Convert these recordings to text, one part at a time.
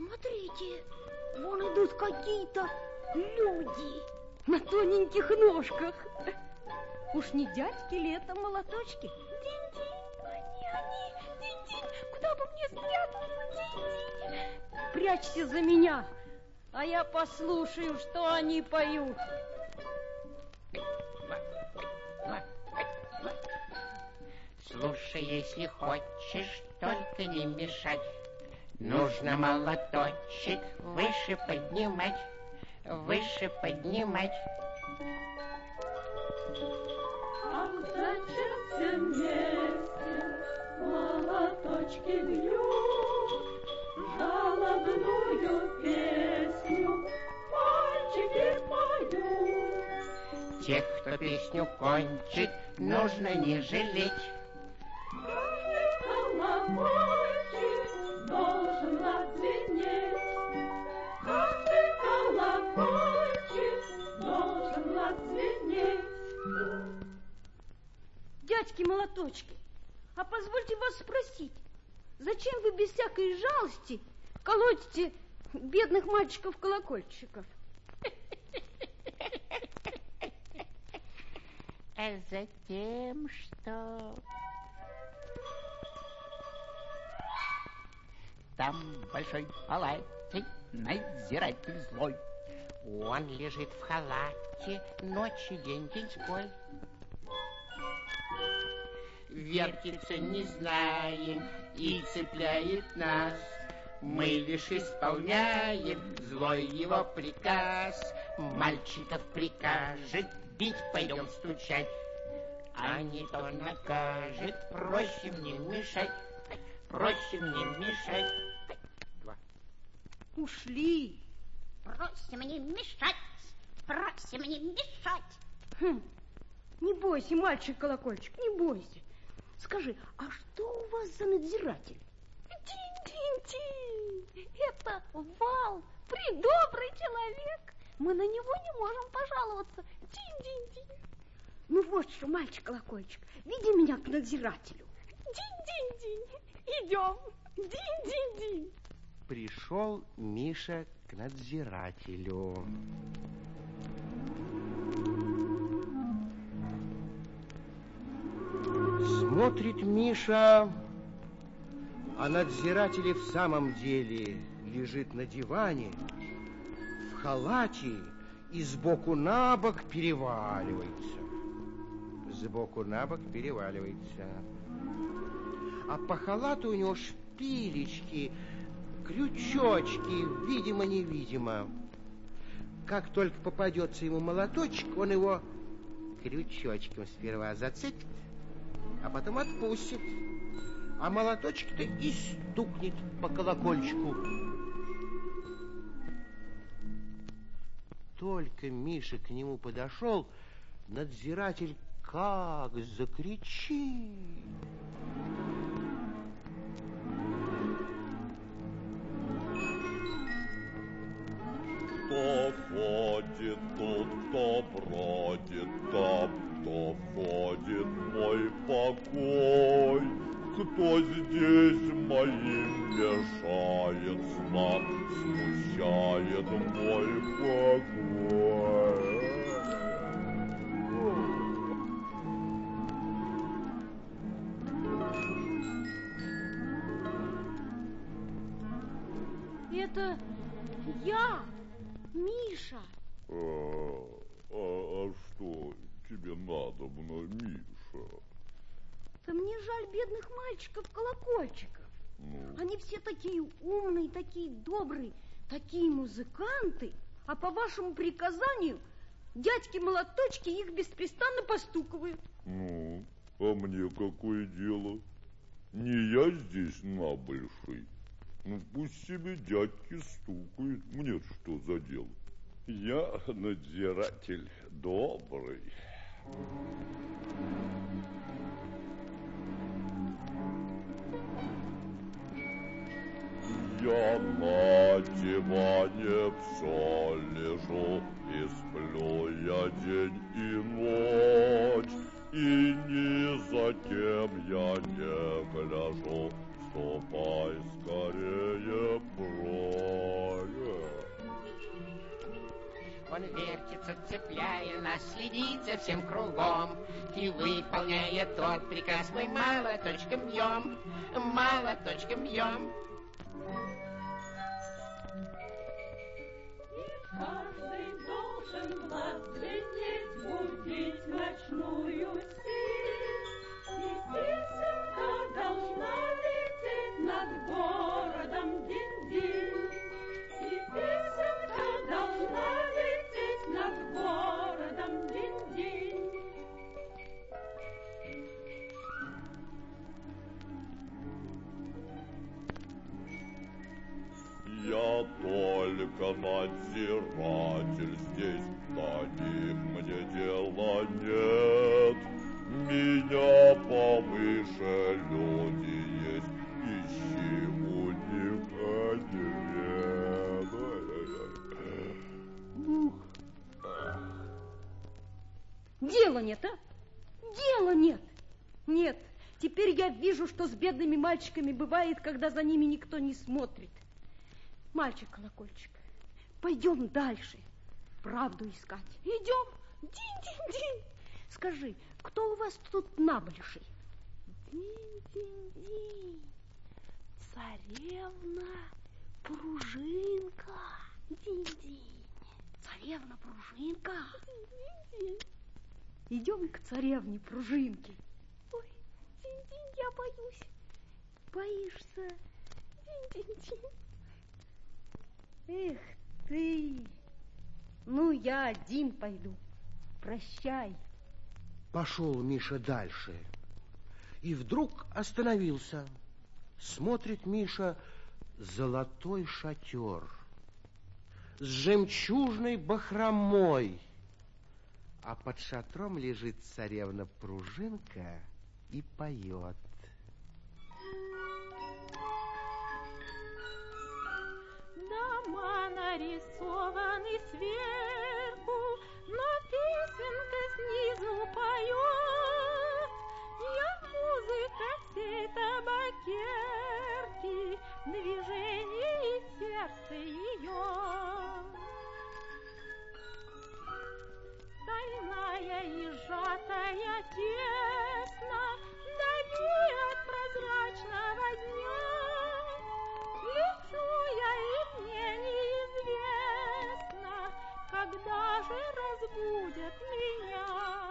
Смотрите, вон идут какие-то люди на тоненьких ножках. Уж не дядьки ли это молоточки? Динь-динь, они, динь-динь, куда бы мне спрятаться, динь-динь. Прячься за меня, а я послушаю, что они поют. Слушай, если хочешь, только не мешать. Нужно молоточек выше поднимать, выше поднимать. А в зачатом месте молоточки бьют жалобную песню, мальчики поют. Тех, кто песню кончит, нужно не жалеть. Каждый колокольчик должен отзвенеть, каждый колокольчик должен отзвенеть. Дядьки молоточки, а позвольте вас спросить, зачем вы без всякой жалости колотите бедных мальчиков-колокольчиков? А затем, что там в большой палате надзиратель злой. Он лежит в халате, ночь и день деньской. Вертится не знаем и цепляет нас. Мы лишь исполняем злой его приказ. Мальчиков прикажет бить, пойдем стучать. А не то накажет, проще мне мешать, проще мне мешать. Ушли. Брось мне мешать, брось мне мешать. Не бойся, мальчик-колокольчик, не бойся. Скажи, а что у вас за надзиратель? Динь-динь-динь, это Вал, предобрый человек. Мы на него не можем пожаловаться. Динь-динь-динь. Ну вот что, мальчик-колокольчик, веди меня к надзирателю. Динь-динь-динь, идем. Динь-динь-динь. Пришел Миша к надзирателю. Смотрит Миша, а надзиратель и в самом деле лежит на диване, в халате и сбоку на бок переваливается. Сбоку на бок переваливается. А по халату у него шпилечки, крючочки, видимо-невидимо. Как только попадется ему молоточек, он его крючочком сперва зацепит, а потом отпустит. А молоточек-то и стукнет по колокольчику. Только Миша к нему подошел, надзиратель как закричит. Кто ходит тут, кто бродит там, кто ходит в мой покой, кто здесь моим мешает снам, смущает мой покой. Это я, Миша. А что тебе надобно, Миша? Да мне жаль бедных мальчиков-колокольчиков. Они все такие умные, такие добрые, такие музыканты. А по вашему приказанию дядьки-молоточки их беспрестанно постукивают. Ну, а мне какое дело? Не я здесь набольший. Ну, пусть себе дядьки стукают. Мне что за дело? Я надзиратель добрый. Я на диване все лежу, и сплю я день и ночь, и ни за кем я не гляжу. Ступай скорее прочь. заботится, цепляя нас, следит за всем кругом. И выполняя тот приказ, мы молоточком бьем, молоточком бьем. Каждый должен глаз глядеть, будить ночную сеть. И песенка должна лететь над городом динь-динь. И песенка должна лететь над городом динь-динь. Я только надзиратель здесь, до них мне дела нет. Меня повыше люди есть, ищи у них ответ. Дела нет, а? Дела нет. Нет, теперь я вижу, что с бедными мальчиками бывает, когда за ними никто не смотрит. Мальчик-колокольчик, пойдем дальше, правду искать. Идем. Динь-динь-динь. Скажи, кто у вас тут набольший? Динь-динь-динь. Царевна Пружинка. Динь-динь. Царевна Пружинка. Динь-динь-динь. Идем к царевне Пружинке. Ой, динь-динь, я боюсь. Боишься? Динь-динь-динь. Эх ты! Ну, я один пойду. Прощай. Пошел Миша дальше. И вдруг остановился. Смотрит Миша: золотой шатер с жемчужной бахромой. А под шатром лежит царевна Пружинка и поет. Дома нарисованы сверху, но песенка снизу поет. Я музыка всей табакерки, движение и сердце ее. Стальная и сжатая тесно, вдали от прозрачного дня. Лечу я, и мне неизвестно, когда же разбудят меня.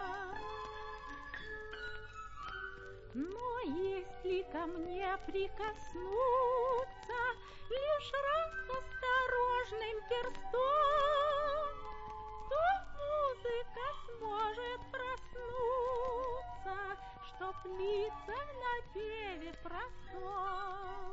Но если ко мне прикоснуться лишь раз осторожным перстом, то музыка сможет проснуться, чтоб литься в напеве простом.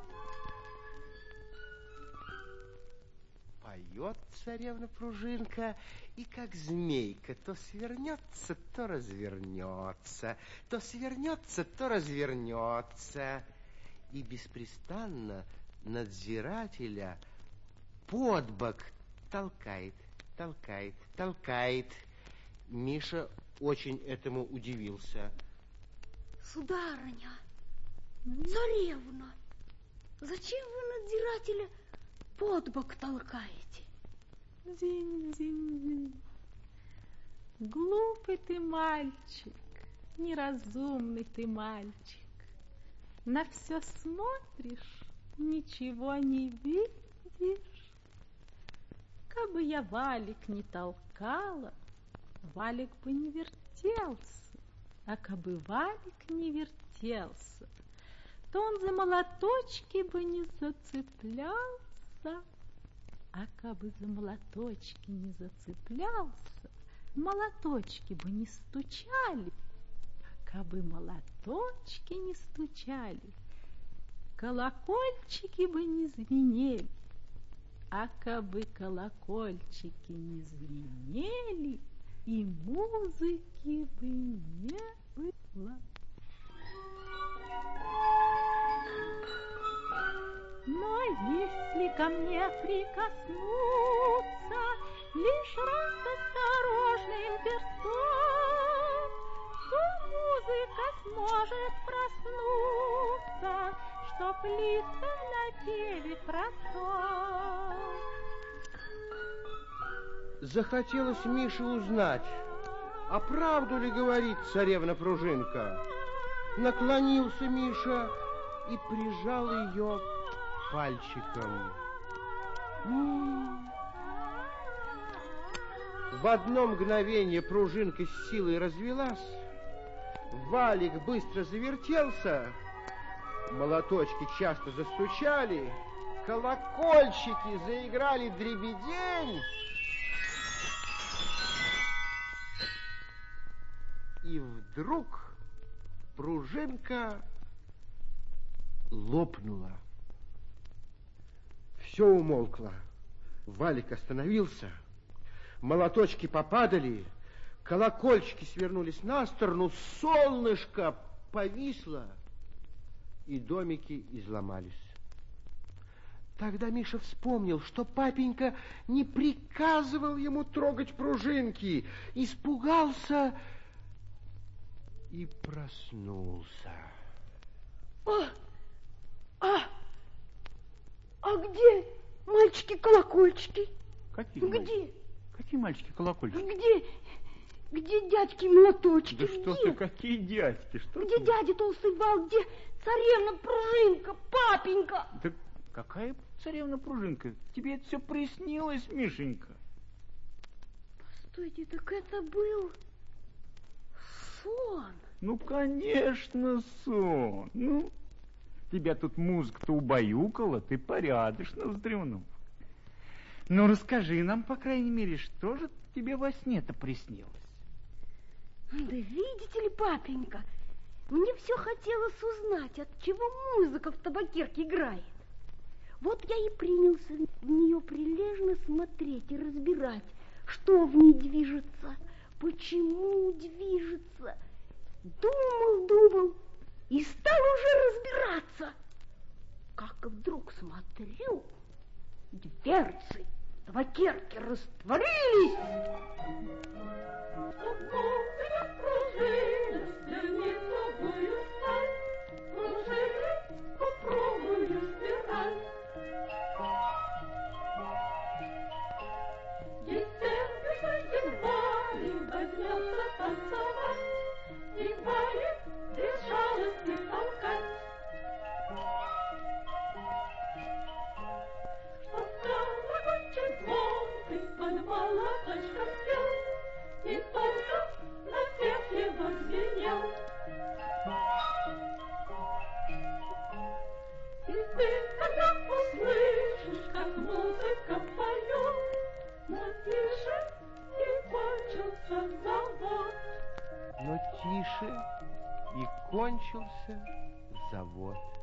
Поет царевна Пружинка, и как змейка то свернется, то развернется, то свернется, то развернется. И беспрестанно надзирателя под бок толкает, толкает, толкает. Миша очень этому удивился. Сударыня, царевна, зачем вы надзирателя под бок толкаете? Динь-динь-динь. Глупый ты мальчик, неразумный ты мальчик. На все смотришь, ничего не видишь. Кабы я валик не толкала, валик бы не вертелся. А кабы валик не вертелся, то он за молоточки бы не зацеплялся. А кабы за молоточки не зацеплялся, молоточки бы не стучали. Кабы молоточки не стучали, колокольчики бы не звенели. А кабы колокольчики не звенели, и музыки бы не было. Но если ко мне прикоснуться лишь раз осторожным перстом, то музыка сможет проснуться, чтоб литься в напеве простом. Захотелось Мише узнать, а правду ли говорит царевна Пружинка. Наклонился Миша и прижал ее пальчиком. В одно мгновение пружинка с силой развелась, валик быстро завертелся, молоточки часто застучали, колокольчики заиграли дребедень, и вдруг пружинка лопнула. Все умолкло. Валик остановился, молоточки попадали, колокольчики свернулись на сторону, солнышко повисло, и домики изломались. Тогда Миша вспомнил, что папенька не приказывал ему трогать пружинки, испугался и проснулся. А где мальчики-колокольчики? Какие? Где? Какие мальчики-колокольчики? Где дядьки-молоточки? Да что ты, какие дядьки? Что Где ты? дядя толстый вал? Где царевна Пружинка? Папенька! Да какая царевна Пружинка? Тебе это все приснилось, Мишенька? Постойте, так это был сон. Ну, конечно, сон. Ну, тебя тут музыка-то убаюкала, ты порядочно вздремнул. Ну, расскажи нам, по крайней мере, что же тебе во сне-то приснилось? Да видите ли, папенька, мне все хотелось узнать, от чего музыка в табакерке играет. Вот я и принялся в нее прилежно смотреть и разбирать, что в ней движется, почему движется. Думал и стал уже разбираться. Как вдруг смотрю, дверцы табакерки растворились. Смотрят пружины, стянет новую сталь, пружины попробую стирать. Естественно, едва ли возьмется танцевать, и валик без жалости толкать. Очень звонкой под молоточком пел, и только на всех его звенел. И ты, когда услышишь, как музыка поет, но тише и кончился завод. Но тише и кончился завод.